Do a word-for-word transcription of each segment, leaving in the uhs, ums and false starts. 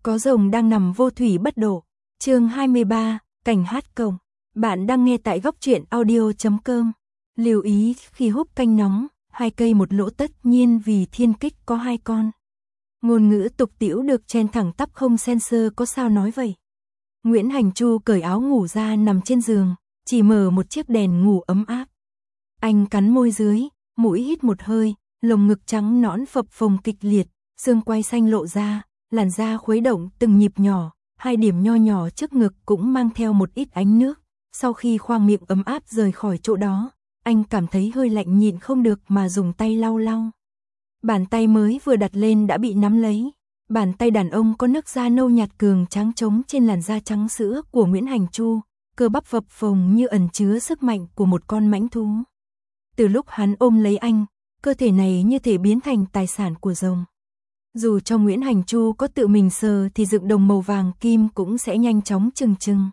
Có rồng đang nằm vô thủy bất độ. Chương hai mươi ba, cảnh hát cổng. Bạn đang nghe tại góc truyện audio chấm com. Lưu ý khi húp canh nóng, hai cây một lỗ tất nhiên vì thiên kích có hai con. Ngôn ngữ tục tĩu được chen thẳng tắp không censor có sao nói vậy. Nguyễn Hành Chu cởi áo ngủ ra nằm trên giường, chỉ mở một chiếc đèn ngủ ấm áp. Anh cắn môi dưới, mũi hít một hơi, lồng ngực trắng nõn phập phồng kịch liệt, xương quai xanh lộ ra, làn da khuấy động từng nhịp nhỏ, hai điểm nho nhỏ trước ngực cũng mang theo một ít ánh nước. Sau khi khoang miệng ấm áp rời khỏi chỗ đó, anh cảm thấy hơi lạnh nhịn không được mà dùng tay lau lau. Bàn tay mới vừa đặt lên đã bị nắm lấy. Bàn tay đàn ông có nước da nâu nhạt cường trắng trống trên làn da trắng sữa của Nguyễn Hành Chu, cơ bắp phập phồng như ẩn chứa sức mạnh của một con mãnh thú. Từ lúc hắn ôm lấy anh, cơ thể này như thể biến thành tài sản của rồng. Dù cho Nguyễn Hành Chu có tự mình sờ thì dựng đồng màu vàng kim cũng sẽ nhanh chóng trừng trừng.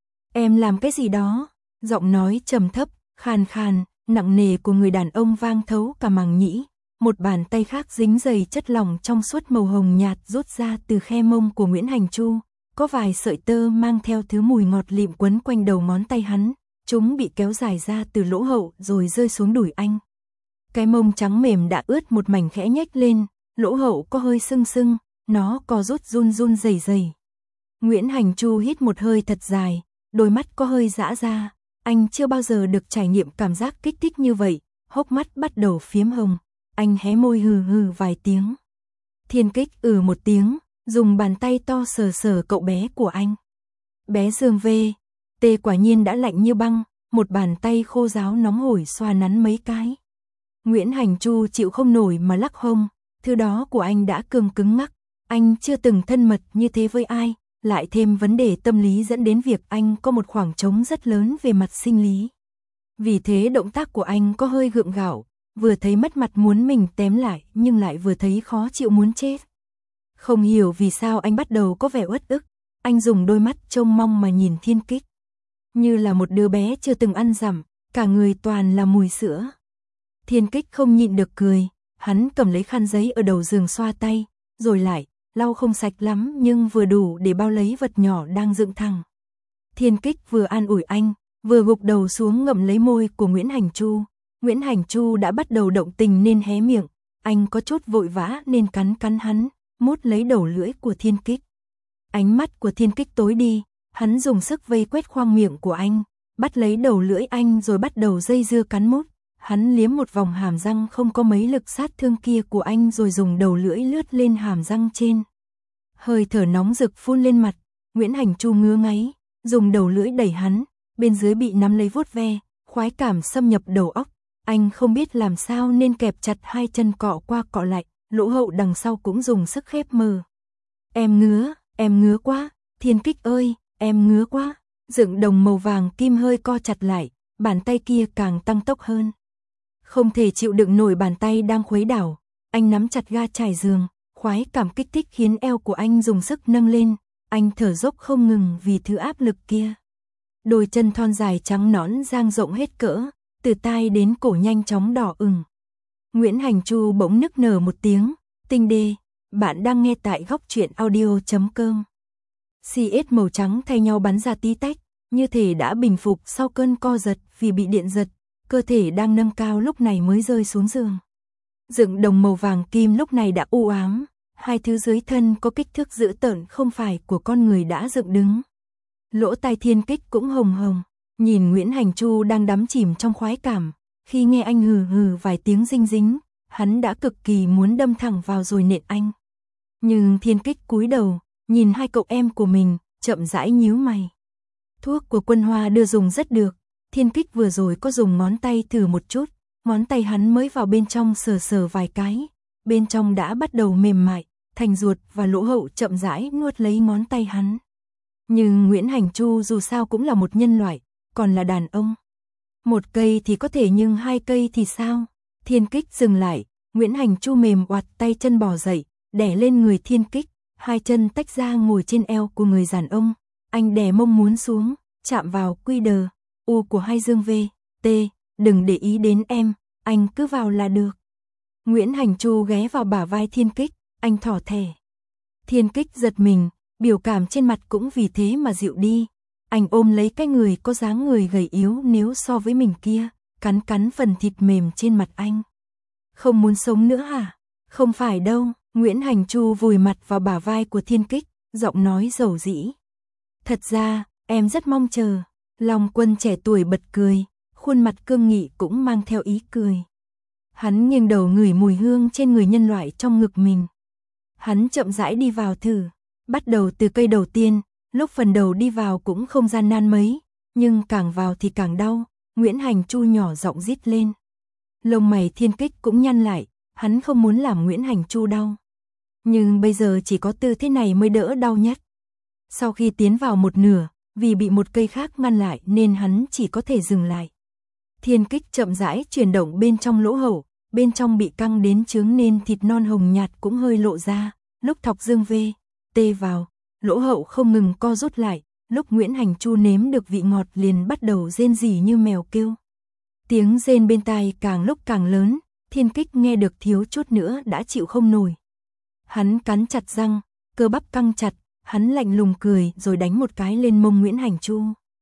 Em làm cái gì đó? Giọng nói trầm thấp, khàn khàn, nặng nề của người đàn ông vang thấu cả màng nhĩ. Một bàn tay khác dính đầy chất lỏng trong suốt màu hồng nhạt rút ra từ khe mông của Nguyễn Hành Chu. Có vài sợi tơ mang theo thứ mùi ngọt lịm quấn quanh đầu ngón tay hắn. Chúng bị kéo dài ra từ lỗ hậu rồi rơi xuống đùi anh. Cái mông trắng mềm đã ướt một mảnh khẽ nhếch lên, lỗ hậu có hơi sưng sưng, nó co rút run run rẩy rẩy. Nguyễn Hành Chu hít một hơi thật dài, đôi mắt có hơi dã ra, anh chưa bao giờ được trải nghiệm cảm giác kích thích như vậy, hốc mắt bắt đầu phiếm hồng, anh hé môi hừ hừ vài tiếng. Thiên Kích ừ một tiếng, dùng bàn tay to sờ sờ cậu bé của anh. Bé Dương Vê, tê quả nhiên đã lạnh như băng, một bàn tay khô ráo nóng hổi xoa nắn mấy cái. Nguyễn Hành Chu chịu không nổi mà lắc hông, thứ đó của anh đã cương cứng ngắc, anh chưa từng thân mật như thế với ai, lại thêm vấn đề tâm lý dẫn đến việc anh có một khoảng trống rất lớn về mặt sinh lý. Vì thế động tác của anh có hơi gượng gạo, vừa thấy mất mặt muốn mình tém lại nhưng lại vừa thấy khó chịu muốn chết. Không hiểu vì sao anh bắt đầu có vẻ uất ức, anh dùng đôi mắt trông mong mà nhìn Thiên Kích. Như là một đứa bé chưa từng ăn dặm, cả người toàn là mùi sữa. Thiên Kích không nhịn được cười, hắn cầm lấy khăn giấy ở đầu giường xoa tay, rồi lại, lau không sạch lắm nhưng vừa đủ để bao lấy vật nhỏ đang dựng thẳng. Thiên Kích vừa an ủi anh, vừa gục đầu xuống ngậm lấy môi của Nguyễn Hành Chu. Nguyễn Hành Chu đã bắt đầu động tình nên hé miệng, anh có chút vội vã nên cắn cắn hắn, mút lấy đầu lưỡi của Thiên Kích. Ánh mắt của Thiên Kích tối đi, hắn dùng sức vây quét khoang miệng của anh, bắt lấy đầu lưỡi anh rồi bắt đầu dây dưa cắn mút. Hắn liếm một vòng hàm răng không có mấy lực sát thương kia của anh rồi dùng đầu lưỡi lướt lên hàm răng trên. Hơi thở nóng rực phun lên mặt, Nguyễn Hành Chu ngứa ngáy, dùng đầu lưỡi đẩy hắn, bên dưới bị nắm lấy vuốt ve, khoái cảm xâm nhập đầu óc. Anh không biết làm sao nên kẹp chặt hai chân cọ qua cọ lại, lỗ hậu đằng sau cũng dùng sức khép mờ. Em ngứa, em ngứa quá, Thiên Kích ơi, em ngứa quá. Dựng đồng màu vàng kim hơi co chặt lại, bàn tay kia càng tăng tốc hơn. Không thể chịu đựng nổi bàn tay đang khuấy đảo, anh nắm chặt ga trải giường, khoái cảm kích thích khiến eo của anh dùng sức nâng lên, anh thở dốc không ngừng vì thứ áp lực kia. Đôi chân thon dài trắng nõn dang rộng hết cỡ, từ tai đến cổ nhanh chóng đỏ ửng. Nguyễn Hành Chu bỗng nức nở một tiếng, tinh đê, bạn đang nghe tại góc truyện audio chấm com. xê ét màu trắng thay nhau bắn ra tí tách, như thể đã bình phục sau cơn co giật vì bị điện giật. Cơ thể đang nâng cao lúc này mới rơi xuống giường. Dựng đồng màu vàng kim lúc này đã u ám, hai thứ dưới thân có kích thước dữ tợn không phải của con người đã dựng đứng. Lỗ tai Thiên Kích cũng hồng hồng, nhìn Nguyễn Hành Chu đang đắm chìm trong khoái cảm, khi nghe anh hừ hừ vài tiếng dinh dính, hắn đã cực kỳ muốn đâm thẳng vào rồi nện anh. Nhưng Thiên Kích cúi đầu, nhìn hai cậu em của mình, chậm rãi nhíu mày. Thuốc của Quân Hoa đưa dùng rất được. Thiên Kích vừa rồi có dùng ngón tay thử một chút, ngón tay hắn mới vào bên trong sờ sờ vài cái, bên trong đã bắt đầu mềm mại, thành ruột và lỗ hậu chậm rãi nuốt lấy ngón tay hắn. Nhưng Nguyễn Hành Chu dù sao cũng là một nhân loại, còn là đàn ông. Một cây thì có thể nhưng hai cây thì sao? Thiên Kích dừng lại, Nguyễn Hành Chu mềm oặt tay chân bò dậy, đè lên người Thiên Kích, hai chân tách ra ngồi trên eo của người đàn ông, anh đè mông muốn xuống, chạm vào quy đờ. U của hai dương vê, T, đừng để ý đến em, anh cứ vào là được. Nguyễn Hành Chu ghé vào bả vai Thiên Kích, anh thỏ thẻ. Thiên Kích giật mình, biểu cảm trên mặt cũng vì thế mà dịu đi. Anh ôm lấy cái người có dáng người gầy yếu nếu so với mình kia, cắn cắn phần thịt mềm trên mặt anh. Không muốn sống nữa hả? Không phải đâu, Nguyễn Hành Chu vùi mặt vào bả vai của Thiên Kích, giọng nói dầu dĩ. Thật ra, em rất mong chờ. Long Quân trẻ tuổi bật cười, khuôn mặt cương nghị cũng mang theo ý cười. Hắn nghiêng đầu ngửi mùi hương trên người nhân loại trong ngực mình. Hắn chậm rãi đi vào thử, bắt đầu từ cây đầu tiên, lúc phần đầu đi vào cũng không gian nan mấy, nhưng càng vào thì càng đau, Nguyễn Hành Chu nhỏ giọng rít lên. Lông mày Thiên Kích cũng nhăn lại, hắn không muốn làm Nguyễn Hành Chu đau. Nhưng bây giờ chỉ có tư thế này mới đỡ đau nhất. Sau khi tiến vào một nửa, vì bị một cây khác ngăn lại nên hắn chỉ có thể dừng lại. Thiên Kích chậm rãi chuyển động bên trong lỗ hậu, bên trong bị căng đến trướng nên thịt non hồng nhạt cũng hơi lộ ra, lúc thọc dương vê, tê vào, lỗ hậu không ngừng co rút lại, lúc Nguyễn Hành Chu nếm được vị ngọt liền bắt đầu rên rỉ như mèo kêu. Tiếng rên bên tai càng lúc càng lớn, Thiên Kích nghe được thiếu chút nữa đã chịu không nổi. Hắn cắn chặt răng, cơ bắp căng chặt, hắn lạnh lùng cười rồi đánh một cái lên mông Nguyễn Hành Chu.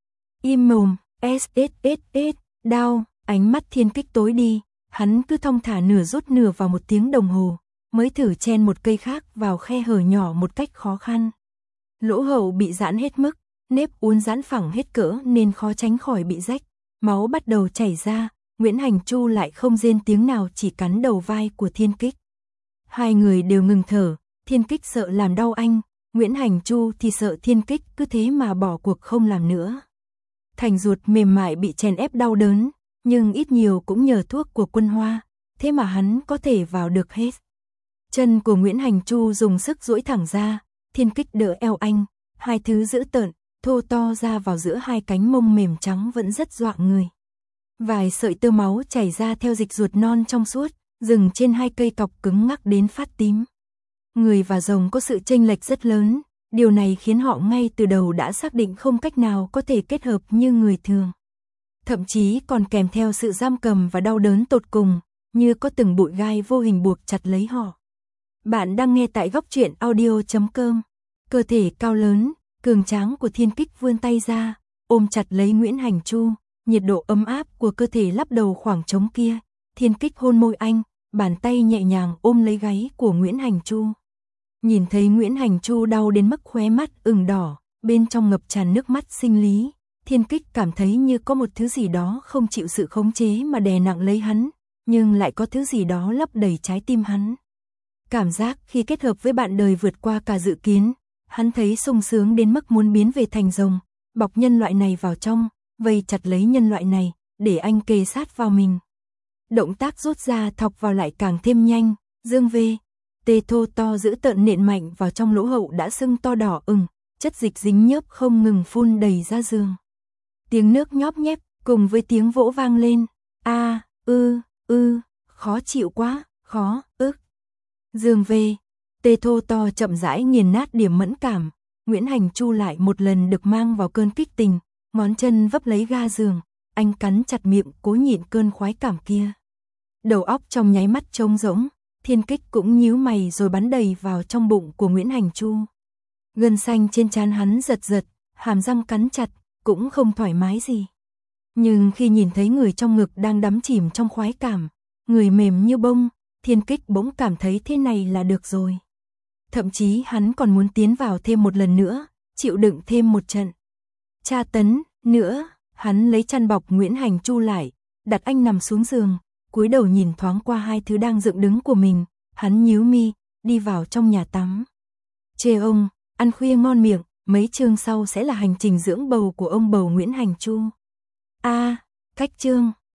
Im mồm, s s s s, đau, ánh mắt Thiên Kích tối đi, hắn cứ thong thả nửa rút nửa vào một tiếng đồng hồ, mới thử chen một cây khác vào khe hở nhỏ một cách khó khăn. Lỗ hậu bị giãn hết mức, nếp uốn giãn phẳng hết cỡ nên khó tránh khỏi bị rách, máu bắt đầu chảy ra, Nguyễn Hành Chu lại không rên tiếng nào chỉ cắn đầu vai của Thiên Kích. Hai người đều ngừng thở, Thiên Kích sợ làm đau anh, Nguyễn Hành Chu thì sợ Thiên Kích cứ thế mà bỏ cuộc không làm nữa. Thành ruột mềm mại bị chèn ép đau đớn, nhưng ít nhiều cũng nhờ thuốc của Quân Hoa, thế mà hắn có thể vào được hết. Chân của Nguyễn Hành Chu dùng sức duỗi thẳng ra, Thiên Kích đỡ eo anh, hai thứ dữ tợn, thô to ra vào giữa hai cánh mông mềm trắng vẫn rất dọa người. Vài sợi tơ máu chảy ra theo dịch ruột non trong suốt, dừng trên hai cây cọc cứng ngắc đến phát tím. Người và rồng có sự chênh lệch rất lớn, điều này khiến họ ngay từ đầu đã xác định không cách nào có thể kết hợp như người thường. Thậm chí còn kèm theo sự giam cầm và đau đớn tột cùng, như có từng bụi gai vô hình buộc chặt lấy họ. Bạn đang nghe tại góc truyện audio chấm com. Cơ thể cao lớn, cường tráng của Thiên Kích vươn tay ra, ôm chặt lấy Nguyễn Hành Chu, nhiệt độ ấm áp của cơ thể lấp đầu khoảng trống kia. Thiên Kích hôn môi anh, bàn tay nhẹ nhàng ôm lấy gáy của Nguyễn Hành Chu. Nhìn thấy Nguyễn Hành Chu đau đến mức khóe mắt ửng đỏ, bên trong ngập tràn nước mắt sinh lý, Thiên Kích cảm thấy như có một thứ gì đó không chịu sự khống chế mà đè nặng lấy hắn, nhưng lại có thứ gì đó lấp đầy trái tim hắn. Cảm giác khi kết hợp với bạn đời vượt qua cả dự kiến, hắn thấy sung sướng đến mức muốn biến về thành rồng, bọc nhân loại này vào trong, vây chặt lấy nhân loại này, để anh kề sát vào mình. Động tác rút ra thọc vào lại càng thêm nhanh, dương vê, tê thô to giữ tợn nện mạnh vào trong lỗ hậu đã sưng to đỏ ửng, chất dịch dính nhớp không ngừng phun đầy ra giường. Tiếng nước nhóp nhép cùng với tiếng vỗ vang lên, a, ư, ư, khó chịu quá, khó, ức. Dương vê, tê thô to chậm rãi nghiền nát điểm mẫn cảm, Nguyễn Hành Chu lại một lần được mang vào cơn kích tình, ngón chân vấp lấy ga giường, anh cắn chặt miệng cố nhịn cơn khoái cảm kia. Đầu óc trong nháy mắt trống rỗng, Thiên Kích cũng nhíu mày rồi bắn đầy vào trong bụng của Nguyễn Hành Chu. Gân xanh trên trán hắn giật giật, hàm răng cắn chặt, cũng không thoải mái gì. Nhưng khi nhìn thấy người trong ngực đang đắm chìm trong khoái cảm, người mềm như bông, Thiên Kích bỗng cảm thấy thế này là được rồi. Thậm chí hắn còn muốn tiến vào thêm một lần nữa, chịu đựng thêm một trận tra tấn nữa. Hắn lấy chăn bọc Nguyễn Hành Chu lại, đặt anh nằm xuống giường, cúi đầu nhìn thoáng qua hai thứ đang dựng đứng của mình, hắn nhíu mi, đi vào trong nhà tắm. Chê ông, ăn khuya ngon miệng, mấy chương sau sẽ là hành trình dưỡng bầu của ông bầu Nguyễn Hành Chu. A, cách chương